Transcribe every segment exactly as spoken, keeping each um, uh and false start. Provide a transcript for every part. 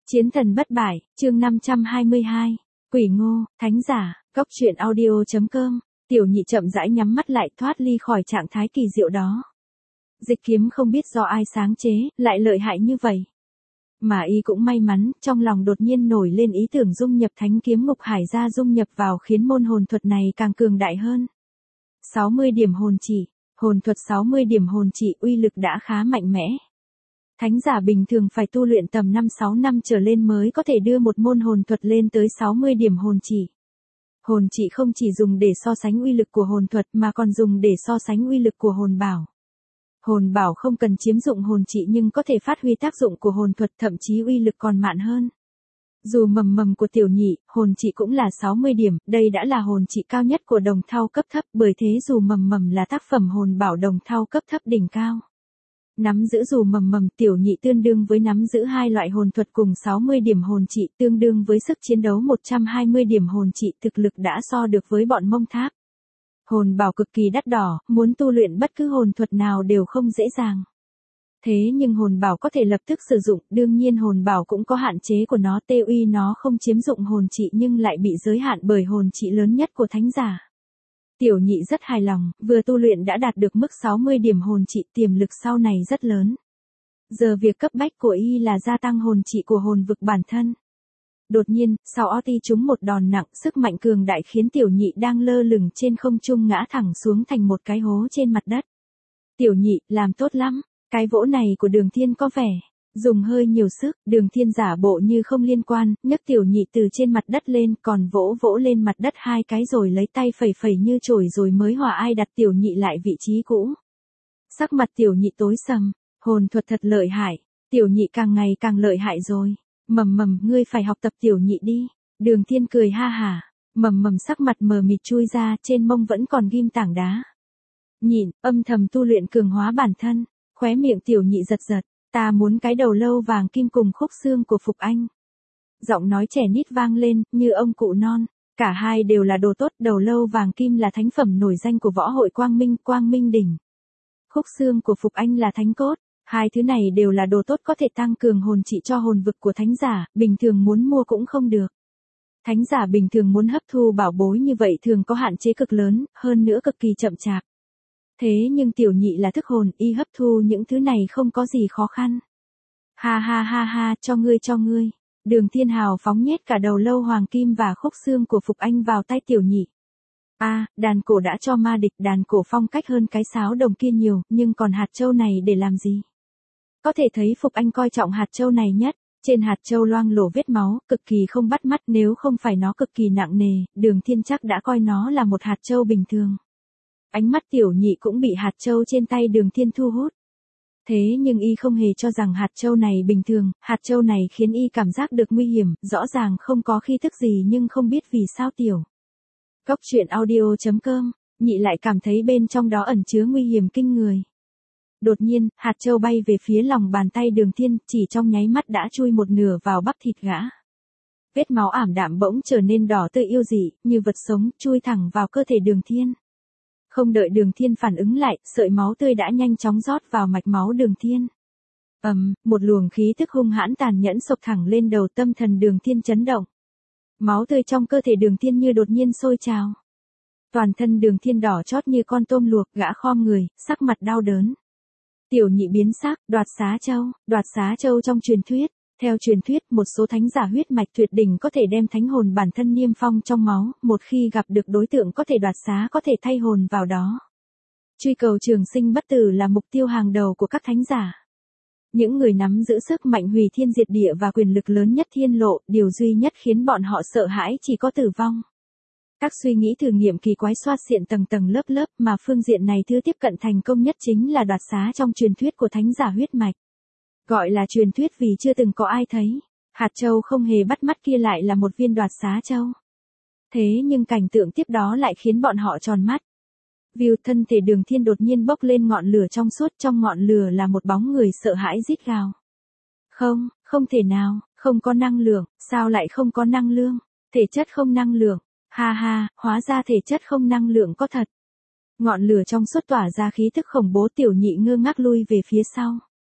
Chiến thần bất bại, chương năm trăm hai mươi hai. Quỷ Ngô, thánh giả, cốc truyện audio chấm com. Tiểu Nhị chậm rãi nhắm mắt lại thoát ly khỏi trạng thái kỳ diệu đó. Dịch kiếm không biết do ai sáng chế, lại lợi hại như vậy. Mà y cũng may mắn, trong lòng đột nhiên nổi lên ý tưởng dung nhập thánh kiếm ngục hải ra dung nhập vào khiến môn hồn thuật này càng cường đại hơn. sáu mươi điểm hồn chỉ, hồn thuật sáu mươi điểm hồn chỉ uy lực đã khá mạnh mẽ. Thánh giả bình thường phải tu luyện tầm năm sáu năm trở lên mới có thể đưa một môn hồn thuật lên tới sáu mươi điểm hồn chỉ. Hồn chỉ không chỉ dùng để so sánh uy lực của hồn thuật mà còn dùng để so sánh uy lực của hồn bảo. Hồn bảo không cần chiếm dụng hồn chỉ nhưng có thể phát huy tác dụng của hồn thuật, thậm chí uy lực còn mạn hơn. Dù mầm mầm của Tiểu Nhị, hồn chỉ cũng là sáu mươi điểm, đây đã là hồn chỉ cao nhất của đồng thau cấp thấp, bởi thế dù mầm mầm là tác phẩm hồn bảo đồng thau cấp thấp đỉnh cao. Nắm giữ dù mầm mầm Tiểu Nhị tương đương với nắm giữ hai loại hồn thuật cùng sáu mươi điểm hồn trị, tương đương với sức chiến đấu một trăm hai mươi điểm hồn trị, thực lực đã so được với bọn Mông Tháp. Hồn bảo cực kỳ đắt đỏ, muốn tu luyện bất cứ hồn thuật nào đều không dễ dàng. Thế nhưng hồn bảo có thể lập tức sử dụng, đương nhiên hồn bảo cũng có hạn chế của nó, tê uy nó không chiếm dụng hồn trị nhưng lại bị giới hạn bởi hồn trị lớn nhất của thánh giả. Tiểu Nhị rất hài lòng, vừa tu luyện đã đạt được mức sáu mươi điểm hồn trị, tiềm lực sau này rất lớn. Giờ việc cấp bách của y là gia tăng hồn trị của hồn vực bản thân. Đột nhiên, sau Oti trúng một đòn nặng, sức mạnh cường đại khiến Tiểu Nhị đang lơ lửng trên không trung ngã thẳng xuống thành một cái hố trên mặt đất. Tiểu Nhị, làm tốt lắm, cái vỗ này của Đường Thiên có vẻ dùng hơi nhiều sức, Đường Thiên giả bộ như không liên quan, nhấc Tiểu Nhị từ trên mặt đất lên, còn vỗ vỗ lên mặt đất hai cái rồi lấy tay phẩy phẩy như chổi rồi mới hòa ai đặt Tiểu Nhị lại vị trí cũ. Sắc mặt Tiểu Nhị tối sầm, hồn thuật thật lợi hại, Tiểu Nhị càng ngày càng lợi hại rồi, mầm mầm ngươi phải học tập Tiểu Nhị đi. Đường Thiên cười ha hả, mầm mầm sắc mặt mờ mịt chui ra, trên mông vẫn còn ghim tảng đá. Nhịn, âm thầm tu luyện cường hóa bản thân, khóe miệng Tiểu Nhị giật giật. Ta muốn cái đầu lâu vàng kim cùng khúc xương của Phục Anh. Giọng nói trẻ nít vang lên, như ông cụ non. Cả hai đều là đồ tốt, đầu lâu vàng kim là thánh phẩm nổi danh của võ hội Quang Minh, Quang Minh đỉnh. Khúc xương của Phục Anh là thánh cốt. Hai thứ này đều là đồ tốt có thể tăng cường hồn trị cho hồn vực của thánh giả, bình thường muốn mua cũng không được. Thánh giả bình thường muốn hấp thu bảo bối như vậy thường có hạn chế cực lớn, hơn nữa cực kỳ chậm chạp. Thế nhưng Tiểu Nhị là thức hồn, y hấp thu những thứ này không có gì khó khăn. Ha ha ha ha, cho ngươi cho ngươi. Đường Thiên hào phóng nhét cả đầu lâu hoàng kim và khúc xương của Phục Anh vào tay Tiểu Nhị. A, à, đàn cổ đã cho ma địch, đàn cổ phong cách hơn cái sáo đồng kia nhiều, nhưng còn hạt châu này để làm gì? Có thể thấy Phục Anh coi trọng hạt châu này nhất. Trên hạt châu loang lổ vết máu, cực kỳ không bắt mắt, nếu không phải nó cực kỳ nặng nề, Đường Thiên chắc đã coi nó là một hạt châu bình thường. Ánh mắt Tiểu Nhị cũng bị hạt châu trên tay Đường Thiên thu hút. Thế nhưng y không hề cho rằng hạt châu này bình thường, hạt châu này khiến y cảm giác được nguy hiểm, rõ ràng không có khí thức gì nhưng không biết vì sao Tiểu. Cốc truyện audio chấm com, Nhị lại cảm thấy bên trong đó ẩn chứa nguy hiểm kinh người. Đột nhiên, hạt châu bay về phía lòng bàn tay Đường Thiên, chỉ trong nháy mắt đã chui một nửa vào bắp thịt gã. Vết máu ảm đạm bỗng trở nên đỏ tươi yêu dị, như vật sống, chui thẳng vào cơ thể Đường Thiên. Không đợi Đường Thiên phản ứng lại, sợi máu tươi đã nhanh chóng rót vào mạch máu Đường Thiên. Ầm, um, một luồng khí tức hung hãn tàn nhẫn xộc thẳng lên đầu, tâm thần Đường Thiên chấn động. Máu tươi trong cơ thể Đường Thiên như đột nhiên sôi trào. Toàn thân Đường Thiên đỏ chót như con tôm luộc, gã khom người, sắc mặt đau đớn. Tiểu Nhị biến sắc, đoạt xá châu, đoạt xá châu trong truyền thuyết. Theo truyền thuyết, một số thánh giả huyết mạch tuyệt đỉnh có thể đem thánh hồn bản thân niêm phong trong máu, một khi gặp được đối tượng có thể đoạt xá có thể thay hồn vào đó. Truy cầu trường sinh bất tử là mục tiêu hàng đầu của các thánh giả. Những người nắm giữ sức mạnh hủy thiên diệt địa và quyền lực lớn nhất thiên lộ, điều duy nhất khiến bọn họ sợ hãi chỉ có tử vong. Các suy nghĩ thử nghiệm kỳ quái xoát xịn tầng tầng lớp lớp mà phương diện này thứ tiếp cận thành công nhất chính là đoạt xá trong truyền thuyết của thánh giả huyết mạch. Gọi là truyền thuyết vì chưa từng có ai thấy. Hạt châu không hề bắt mắt kia lại là một viên đoạt xá châu. Thế nhưng cảnh tượng tiếp đó lại khiến bọn họ tròn mắt. View thân thể Đường Thiên đột nhiên bốc lên ngọn lửa trong suốt, trong ngọn lửa là một bóng người sợ hãi rít gào. Không, không thể nào, không có năng lượng, sao lại không có năng lượng, thể chất không năng lượng, ha ha, hóa ra thể chất không năng lượng có thật. Ngọn lửa trong suốt tỏa ra khí tức khủng bố, Tiểu Nhị ngơ ngác lui về phía sau.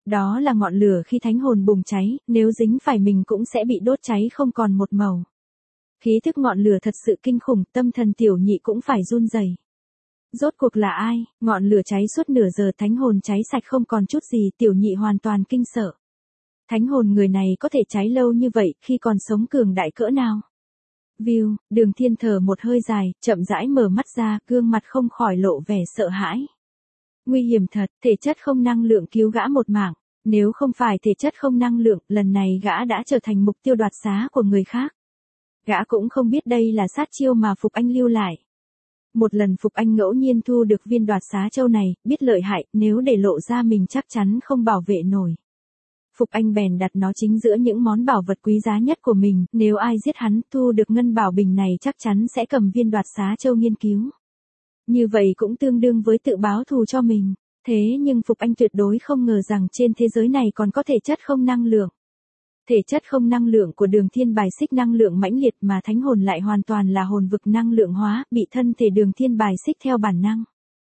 Đó là ngọn lửa khi thánh hồn bùng cháy, nếu dính phải mình cũng sẽ bị đốt cháy không còn một màu. Khí thức ngọn lửa thật sự kinh khủng, tâm thần tiểu nhị cũng phải run rẩy. Rốt cuộc là ai? Ngọn lửa cháy suốt nửa giờ, thánh hồn cháy sạch không còn chút gì, tiểu nhị hoàn toàn kinh sợ. Thánh hồn người này có thể cháy lâu như vậy, khi còn sống cường đại cỡ nào? View, Đường Thiên thở một hơi dài, chậm rãi mở mắt ra, gương mặt không khỏi lộ vẻ sợ hãi. Nguy hiểm thật, thể chất không năng lượng cứu gã một mạng. Nếu không phải thể chất không năng lượng, lần này gã đã trở thành mục tiêu đoạt xá của người khác. Gã cũng không biết đây là sát chiêu mà Phục Anh lưu lại. Một lần Phục Anh ngẫu nhiên thu được viên đoạt xá châu này, biết lợi hại, nếu để lộ ra mình chắc chắn không bảo vệ nổi. Phục Anh bèn đặt nó chính giữa những món bảo vật quý giá nhất của mình, nếu ai giết hắn, thu được ngân bảo bình này chắc chắn sẽ cầm viên đoạt xá châu nghiên cứu. Như vậy cũng tương đương với tự báo thù cho mình. Thế nhưng Phục Anh tuyệt đối không ngờ rằng trên thế giới này còn có thể chất không năng lượng. Thể chất không năng lượng của Đường Thiên bài xích năng lượng mãnh liệt mà thánh hồn lại hoàn toàn là hồn vực năng lượng hóa, bị thân thể Đường Thiên bài xích theo bản năng.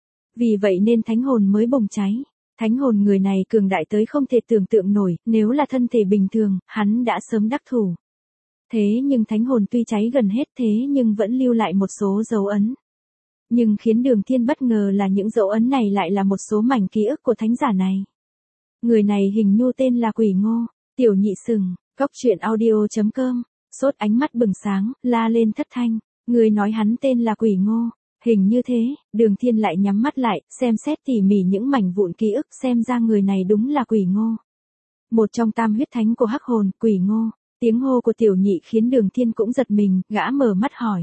Vì vậy nên thánh hồn mới bùng cháy. Thánh hồn người này cường đại tới không thể tưởng tượng nổi, nếu là thân thể bình thường, hắn đã sớm đắc thủ. Thế nhưng thánh hồn tuy cháy gần hết thế nhưng vẫn lưu lại một số dấu ấn. Nhưng khiến Đường Thiên bất ngờ là những dấu ấn này lại là một số mảnh ký ức của thánh giả này. Người này hình như tên là Quỷ Ngô. Tiểu nhị sừng, góc truyện audio chấm com, sốt ánh mắt bừng sáng, la lên thất thanh. Người nói hắn tên là Quỷ Ngô. Hình như thế, Đường Thiên lại nhắm mắt lại, xem xét tỉ mỉ những mảnh vụn ký ức, xem ra người này đúng là Quỷ Ngô. Một trong tam huyết thánh của hắc hồn, Quỷ Ngô. Tiếng hô của tiểu nhị khiến Đường Thiên cũng giật mình, gã mở mắt hỏi.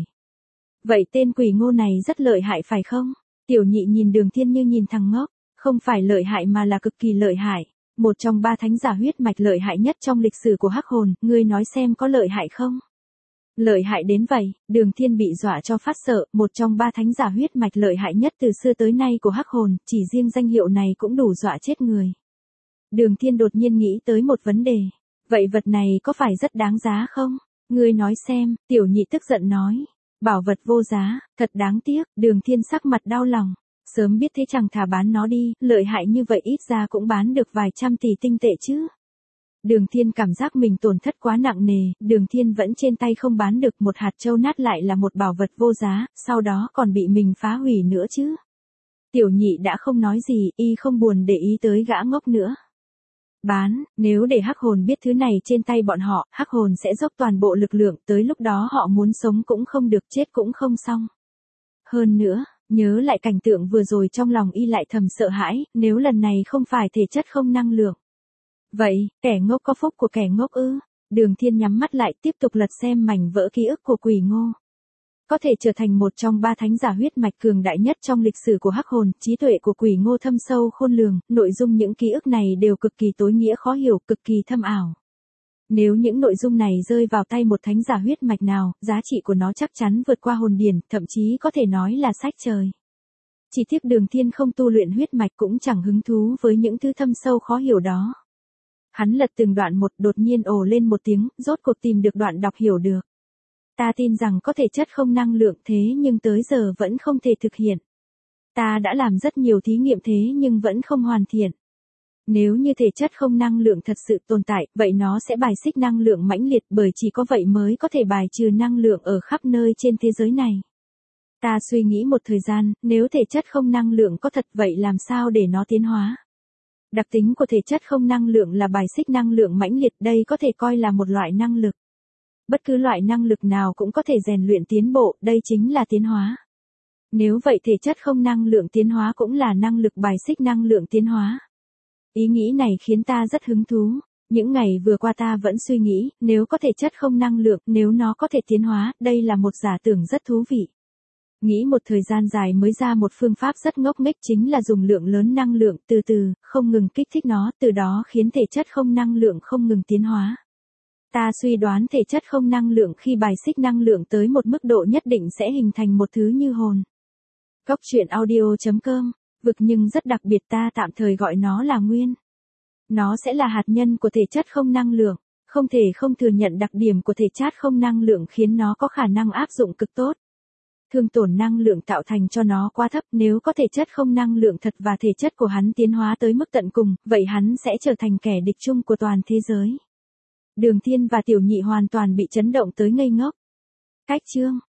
Vậy tên Quỷ Ngô này rất lợi hại phải không? Tiểu nhị nhìn Đường Thiên như nhìn thằng ngốc, không phải lợi hại mà là cực kỳ lợi hại. Một trong ba thánh giả huyết mạch lợi hại nhất trong lịch sử của hắc hồn, ngươi nói xem có lợi hại không? Lợi hại đến vậy, Đường Thiên bị dọa cho phát sợ, một trong ba thánh giả huyết mạch lợi hại nhất từ xưa tới nay của hắc hồn, chỉ riêng danh hiệu này cũng đủ dọa chết người. Đường Thiên đột nhiên nghĩ tới một vấn đề, vậy vật này có phải rất đáng giá không? Ngươi nói xem, tiểu nhị tức giận nói, bảo vật vô giá, thật đáng tiếc, Đường Thiên sắc mặt đau lòng. Sớm biết thế chẳng thà bán nó đi, lợi hại như vậy ít ra cũng bán được vài trăm tỷ tinh tệ chứ. Đường Thiên cảm giác mình tổn thất quá nặng nề, Đường Thiên vẫn trên tay không bán được, một hạt châu nát lại là một bảo vật vô giá, sau đó còn bị mình phá hủy nữa chứ. Tiểu nhị đã không nói gì, y không buồn để ý tới gã ngốc nữa. Bán, nếu để hắc hồn biết thứ này trên tay bọn họ, hắc hồn sẽ dốc toàn bộ lực lượng, tới lúc đó họ muốn sống cũng không được, chết cũng không xong. Hơn nữa, nhớ lại cảnh tượng vừa rồi trong lòng y lại thầm sợ hãi, nếu lần này không phải thể chất không năng lượng. Vậy, kẻ ngốc có phúc của kẻ ngốc ư? Đường Thiên nhắm mắt lại tiếp tục lật xem mảnh vỡ ký ức của Quỷ Ngô. Có thể trở thành một trong ba thánh giả huyết mạch cường đại nhất trong lịch sử của hắc hồn, trí tuệ của Quỷ Ngô thâm sâu khôn lường, nội dung những ký ức này đều cực kỳ tối nghĩa khó hiểu, cực kỳ thâm ảo. Nếu những nội dung này rơi vào tay một thánh giả huyết mạch nào, giá trị của nó chắc chắn vượt qua hồn điển, thậm chí có thể nói là sách trời. Chỉ tiếc Đường Thiên không tu luyện huyết mạch cũng chẳng hứng thú với những thứ thâm sâu khó hiểu đó. Hắn lật từng đoạn một, đột nhiên ồ lên một tiếng, rốt cuộc tìm được đoạn đọc hiểu được. Ta tin rằng có thể chất không năng lượng thế nhưng tới giờ vẫn không thể thực hiện. Ta đã làm rất nhiều thí nghiệm thế nhưng vẫn không hoàn thiện. Nếu như thể chất không năng lượng thật sự tồn tại, vậy nó sẽ bài xích năng lượng mãnh liệt, bởi chỉ có vậy mới có thể bài trừ năng lượng ở khắp nơi trên thế giới này. Ta suy nghĩ một thời gian, nếu thể chất không năng lượng có thật vậy làm sao để nó tiến hóa? Đặc tính của thể chất không năng lượng là bài xích năng lượng mãnh liệt, đây có thể coi là một loại năng lực. Bất cứ loại năng lực nào cũng có thể rèn luyện tiến bộ, đây chính là tiến hóa. Nếu vậy thể chất không năng lượng tiến hóa cũng là năng lực bài xích năng lượng tiến hóa. Ý nghĩ này khiến ta rất hứng thú. Những ngày vừa qua ta vẫn suy nghĩ, nếu có thể chất không năng lượng, nếu nó có thể tiến hóa, đây là một giả tưởng rất thú vị. Nghĩ một thời gian dài mới ra một phương pháp rất ngốc nghếch, chính là dùng lượng lớn năng lượng, từ từ, không ngừng kích thích nó, từ đó khiến thể chất không năng lượng không ngừng tiến hóa. Ta suy đoán thể chất không năng lượng khi bài xích năng lượng tới một mức độ nhất định sẽ hình thành một thứ như hồn. Góc truyện audio chấm com, vực nhưng rất đặc biệt, ta tạm thời gọi nó là nguyên. Nó sẽ là hạt nhân của thể chất không năng lượng, không thể không thừa nhận đặc điểm của thể chất không năng lượng khiến nó có khả năng áp dụng cực tốt. Thương tổn năng lượng tạo thành cho nó quá thấp, nếu có thể chất không năng lượng thật và thể chất của hắn tiến hóa tới mức tận cùng, vậy hắn sẽ trở thành kẻ địch chung của toàn thế giới. Đường Thiên và Tiểu Nhị hoàn toàn bị chấn động tới ngây ngốc. Cách chương